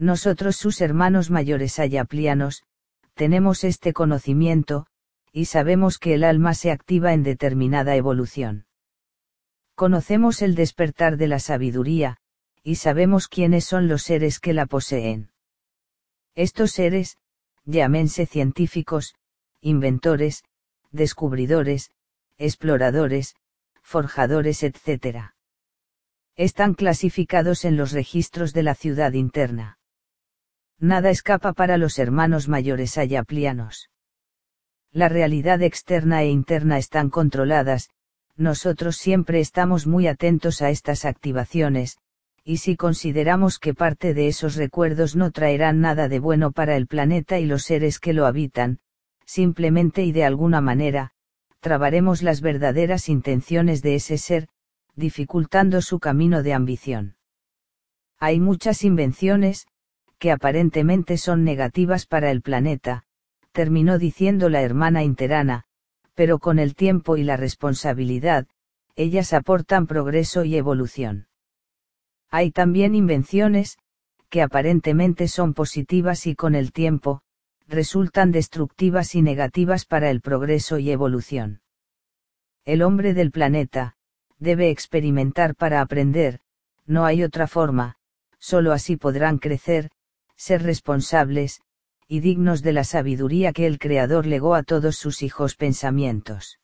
Nosotros sus hermanos mayores ayaplianos, tenemos este conocimiento, y sabemos que el alma se activa en determinada evolución. Conocemos el despertar de la sabiduría, y sabemos quiénes son los seres que la poseen. Estos seres, llámense científicos, inventores, descubridores, exploradores, forjadores, etc. Están clasificados en los registros de la ciudad interna. Nada escapa para los hermanos mayores ayaplianos. La realidad externa e interna están controladas, nosotros siempre estamos muy atentos a estas activaciones, y si consideramos que parte de esos recuerdos no traerán nada de bueno para el planeta y los seres que lo habitan, simplemente y de alguna manera, trabaremos las verdaderas intenciones de ese ser, dificultando su camino de ambición. Hay muchas invenciones, que aparentemente son negativas para el planeta, terminó diciendo la hermana Interana, pero con el tiempo y la responsabilidad, ellas aportan progreso y evolución. Hay también invenciones, que aparentemente son positivas y con el tiempo, resultan destructivas y negativas para el progreso y evolución. El hombre del planeta, debe experimentar para aprender, no hay otra forma, solo así podrán crecer, ser responsables, y dignos de la sabiduría que el Creador legó a todos sus hijos pensamientos.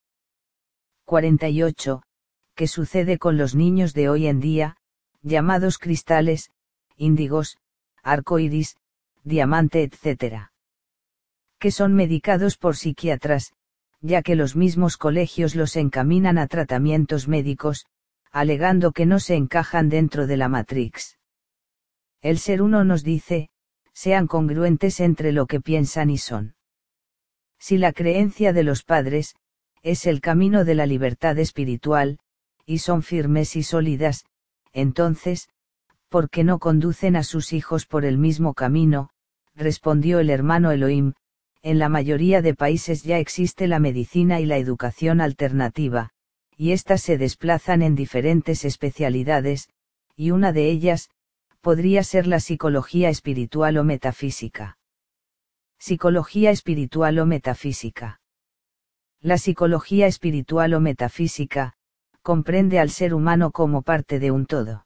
48. ¿Qué sucede con los niños de hoy en día, llamados cristales, índigos, arcoíris, diamante, etc.? Que son medicados por psiquiatras, ya que los mismos colegios los encaminan a tratamientos médicos, alegando que no se encajan dentro de la Matrix. El Ser Uno nos dice, sean congruentes entre lo que piensan y son. Si la creencia de los padres, es el camino de la libertad espiritual, y son firmes y sólidas, entonces, ¿por qué no conducen a sus hijos por el mismo camino?, respondió el hermano Elohim. En la mayoría de países ya existe la medicina y la educación alternativa, y éstas se desplazan en diferentes especialidades, y una de ellas, podría ser la psicología espiritual o metafísica. Psicología espiritual o metafísica. La psicología espiritual o metafísica, comprende al ser humano como parte de un todo.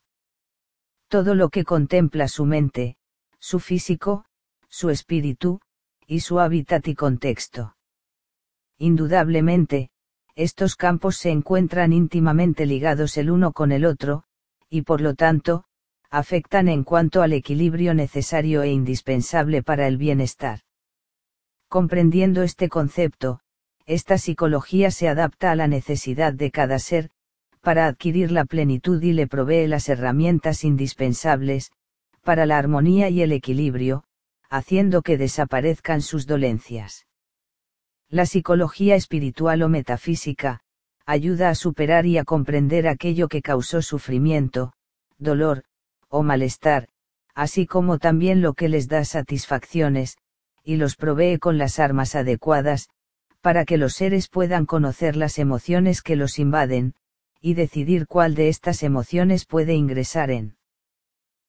Todo lo que contempla su mente, su físico, su espíritu, y su hábitat y contexto. Indudablemente, estos campos se encuentran íntimamente ligados el uno con el otro, y por lo tanto, afectan en cuanto al equilibrio necesario e indispensable para el bienestar. Comprendiendo este concepto, esta psicología se adapta a la necesidad de cada ser, para adquirir la plenitud y le provee las herramientas indispensables, para la armonía y el equilibrio, haciendo que desaparezcan sus dolencias. La psicología espiritual o metafísica, ayuda a superar y a comprender aquello que causó sufrimiento, dolor, o malestar, así como también lo que les da satisfacciones, y los provee con las armas adecuadas, para que los seres puedan conocer las emociones que los invaden, y decidir cuál de estas emociones puede ingresar en